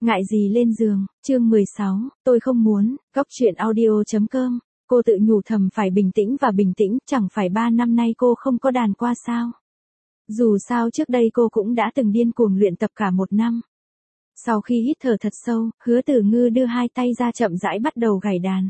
Ngại gì lên giường, chương 16, tôi không muốn, góc chuyện audio.com, cô tự nhủ thầm phải bình tĩnh và bình tĩnh, chẳng phải 3 năm nay cô không có đàn qua sao. Dù sao trước đây cô cũng đã từng điên cuồng luyện tập cả 1 năm. Sau khi hít thở thật sâu, Hứa Tử Ngư đưa 2 tay ra chậm rãi bắt đầu gảy đàn.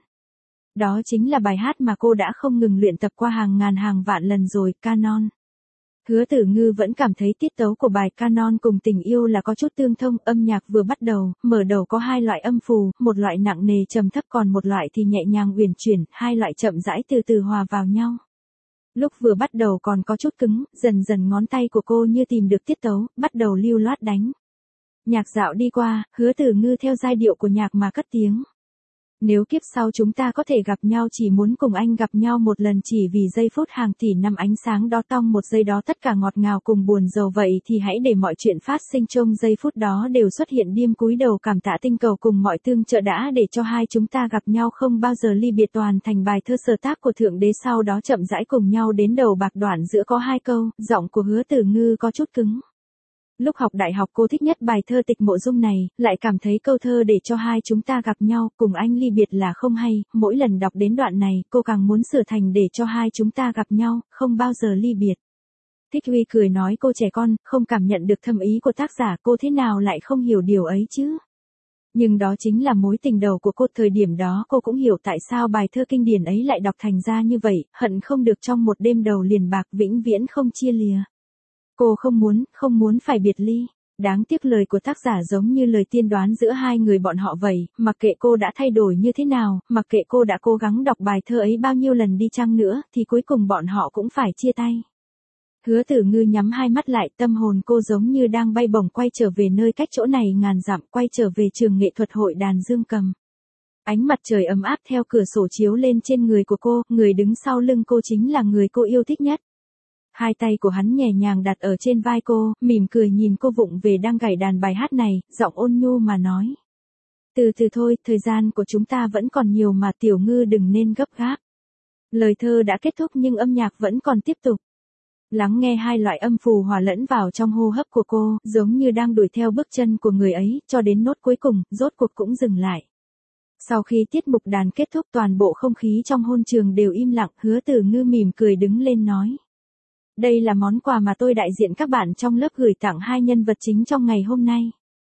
Đó chính là bài hát mà cô đã không ngừng luyện tập qua hàng ngàn hàng vạn lần rồi, Canon. Hứa Tử Ngư vẫn cảm thấy tiết tấu của bài Canon cùng Tình Yêu là có chút tương thông, âm nhạc vừa bắt đầu, mở đầu có 2 loại âm phù, một loại nặng nề trầm thấp còn một loại thì nhẹ nhàng uyển chuyển, 2 loại chậm rãi từ từ hòa vào nhau. Lúc vừa bắt đầu còn có chút cứng, dần dần ngón tay của cô như tìm được tiết tấu, bắt đầu lưu loát đánh. Nhạc dạo đi qua, Hứa Tử Ngư theo giai điệu của nhạc mà cất tiếng. Nếu kiếp sau chúng ta có thể gặp nhau, chỉ muốn cùng anh gặp nhau một lần chỉ vì giây phút hàng tỷ năm ánh sáng đó, tong một giây đó tất cả ngọt ngào cùng buồn rầu, vậy thì hãy để mọi chuyện phát sinh trong giây phút đó đều xuất hiện, điềm cúi đầu cảm tạ tinh cầu cùng mọi tương trợ đã để cho hai chúng ta gặp nhau, không bao giờ ly biệt, toàn thành bài thơ sở tác của Thượng Đế. Sau đó chậm rãi cùng nhau đến đầu bạc, đoạn giữa có 2 câu, giọng của Hứa Tử Ngư có chút cứng. Lúc học đại học cô thích nhất bài thơ Tịch Mộ Dung này, lại cảm thấy câu thơ để cho hai chúng ta gặp nhau, cùng anh ly biệt là không hay, mỗi lần đọc đến đoạn này, cô càng muốn sửa thành để cho hai chúng ta gặp nhau, không bao giờ ly biệt. Thích Huy cười nói cô trẻ con, không cảm nhận được thâm ý của tác giả, cô thế nào lại không hiểu điều ấy chứ? Nhưng đó chính là mối tình đầu của cô, thời điểm đó cô cũng hiểu tại sao bài thơ kinh điển ấy lại đọc thành ra như vậy, hận không được trong một đêm đầu liền bạc, vĩnh viễn không chia lìa. Cô không muốn phải biệt ly. Đáng tiếc lời của tác giả giống như lời tiên đoán giữa hai người bọn họ vậy, mặc kệ cô đã thay đổi như thế nào, mặc kệ cô đã cố gắng đọc bài thơ ấy bao nhiêu lần đi chăng nữa, thì cuối cùng bọn họ cũng phải chia tay. Hứa Tử Ngư nhắm 2 mắt lại, tâm hồn cô giống như đang bay bổng quay trở về nơi cách chỗ này ngàn dặm, quay trở về trường nghệ thuật hội đàn dương cầm. Ánh mặt trời ấm áp theo cửa sổ chiếu lên trên người của cô, người đứng sau lưng cô chính là người cô yêu thích nhất. 2 tay của hắn nhẹ nhàng đặt ở trên vai cô, mỉm cười nhìn cô vụng về đang gảy đàn bài hát này, giọng ôn nhu mà nói. Từ từ thôi, thời gian của chúng ta vẫn còn nhiều mà, Tiểu Ngư đừng nên gấp gáp. Lời thơ đã kết thúc nhưng âm nhạc vẫn còn tiếp tục. Lắng nghe 2 loại âm phù hòa lẫn vào trong hô hấp của cô, giống như đang đuổi theo bước chân của người ấy, cho đến nốt cuối cùng, rốt cuộc cũng dừng lại. Sau khi tiết mục đàn kết thúc, toàn bộ không khí trong hôn trường đều im lặng, Hứa Tử Ngư mỉm cười đứng lên nói. Đây là món quà mà tôi đại diện các bạn trong lớp gửi tặng 2 nhân vật chính trong ngày hôm nay.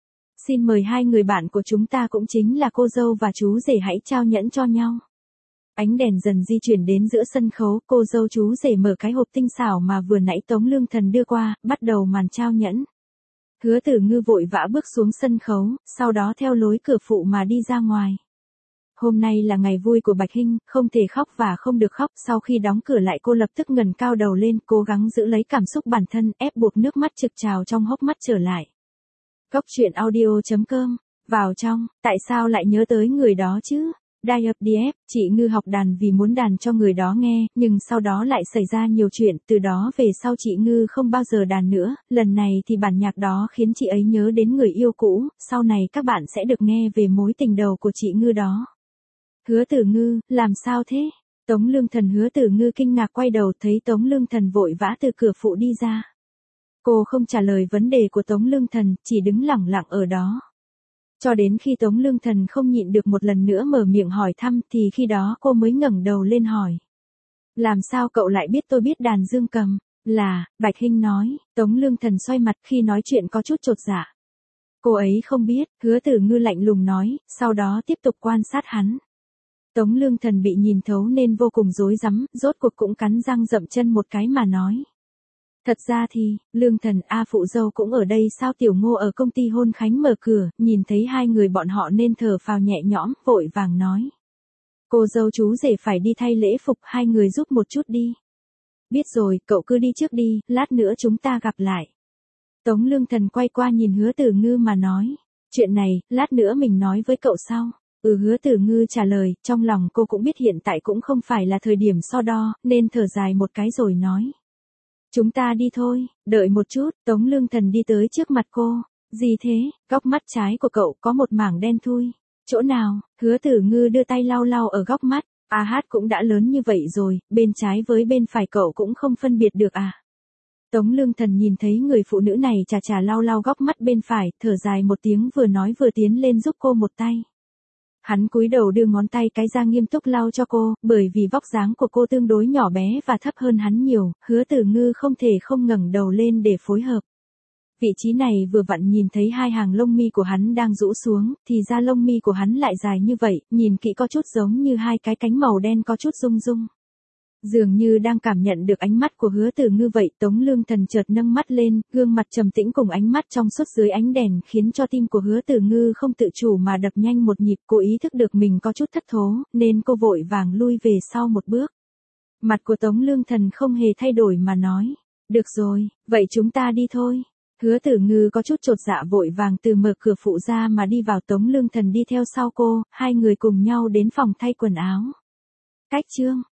Xin mời 2 người bạn của chúng ta cũng chính là cô dâu và chú rể hãy trao nhẫn cho nhau. Ánh đèn dần di chuyển đến giữa sân khấu, cô dâu chú rể mở cái hộp tinh xảo mà vừa nãy Tống Lương Thần đưa qua, bắt đầu màn trao nhẫn. Hứa Tử Ngư vội vã bước xuống sân khấu, sau đó theo lối cửa phụ mà đi ra ngoài. Hôm nay là ngày vui của Bạch Hinh, không thể khóc và không được khóc, sau khi đóng cửa lại cô lập tức ngẩng cao đầu lên, cố gắng giữ lấy cảm xúc bản thân, ép buộc nước mắt trực trào trong hốc mắt trở lại. Góc chuyện audio.com, vào trong, tại sao lại nhớ tới người đó chứ? Die of DF, chị Ngư học đàn vì muốn đàn cho người đó nghe, nhưng sau đó lại xảy ra nhiều chuyện, từ đó về sau chị Ngư không bao giờ đàn nữa, lần này thì bản nhạc đó khiến chị ấy nhớ đến người yêu cũ, sau này các bạn sẽ được nghe về mối tình đầu của chị Ngư đó. Hứa Tử Ngư, làm sao thế? Tống Lương Thần. Hứa Tử Ngư kinh ngạc quay đầu thấy Tống Lương Thần vội vã từ cửa phụ đi ra. Cô không trả lời vấn đề của Tống Lương Thần, chỉ đứng lẳng lặng ở đó. Cho đến khi Tống Lương Thần không nhịn được một lần nữa mở miệng hỏi thăm thì khi đó cô mới ngẩng đầu lên hỏi. Làm sao cậu lại biết tôi biết đàn dương cầm? Là, Bạch Hinh nói. Tống Lương Thần xoay mặt khi nói chuyện có chút chột dạ. Cô ấy không biết, Hứa Tử Ngư lạnh lùng nói, sau đó tiếp tục quan sát hắn. Tống Lương Thần bị nhìn thấu nên vô cùng rối rắm, rốt cuộc cũng cắn răng dậm chân một cái mà nói. Thật ra thì, Lương Thần phụ dâu cũng ở đây sao? Tiểu Ngô ở công ty hôn khánh mở cửa, nhìn thấy 2 người bọn họ nên thở phào nhẹ nhõm, vội vàng nói. Cô dâu chú rể phải đi thay lễ phục, 2 người giúp một chút đi. Biết rồi, cậu cứ đi trước đi, lát nữa chúng ta gặp lại. Tống Lương Thần quay qua nhìn Hứa Tử Ngư mà nói. Chuyện này, lát nữa mình nói với cậu sau. Hứa Tử Ngư trả lời, trong lòng cô cũng biết hiện tại cũng không phải là thời điểm so đo, nên thở dài một cái rồi nói. Chúng ta đi thôi, đợi một chút, Tống Lương Thần đi tới trước mặt cô. Gì thế, góc mắt trái của cậu có một mảng đen thui. Chỗ nào? Hứa Tử Ngư đưa tay lau lau ở góc mắt. Hát cũng đã lớn như vậy rồi, bên trái với bên phải cậu cũng không phân biệt được à? Tống Lương Thần nhìn thấy người phụ nữ này chà chà lau lau góc mắt bên phải, thở dài một tiếng vừa nói vừa tiến lên giúp cô một tay. Hắn cúi đầu đưa ngón tay cái ra nghiêm túc lau cho cô, bởi vì vóc dáng của cô tương đối nhỏ bé và thấp hơn hắn nhiều, Hứa Tử Ngư không thể không ngẩng đầu lên để phối hợp. Vị trí này vừa vặn nhìn thấy hai hàng lông mi của hắn đang rũ xuống, thì ra lông mi của hắn lại dài như vậy, nhìn kỹ có chút giống như hai cái cánh màu đen có chút rung rung. Dường như đang cảm nhận được ánh mắt của Hứa Tử Ngư vậy, Tống Lương Thần chợt nâng mắt lên, gương mặt trầm tĩnh cùng ánh mắt trong suốt dưới ánh đèn khiến cho tim của Hứa Tử Ngư không tự chủ mà đập nhanh một nhịp, cô ý thức được mình có chút thất thố, nên cô vội vàng lui về sau một bước. Mặt của Tống Lương Thần không hề thay đổi mà nói, được rồi, vậy chúng ta đi thôi. Hứa Tử Ngư có chút chột dạ vội vàng từ mở cửa phụ ra mà đi vào, Tống Lương Thần đi theo sau cô, hai người cùng nhau đến phòng thay quần áo. Cách chương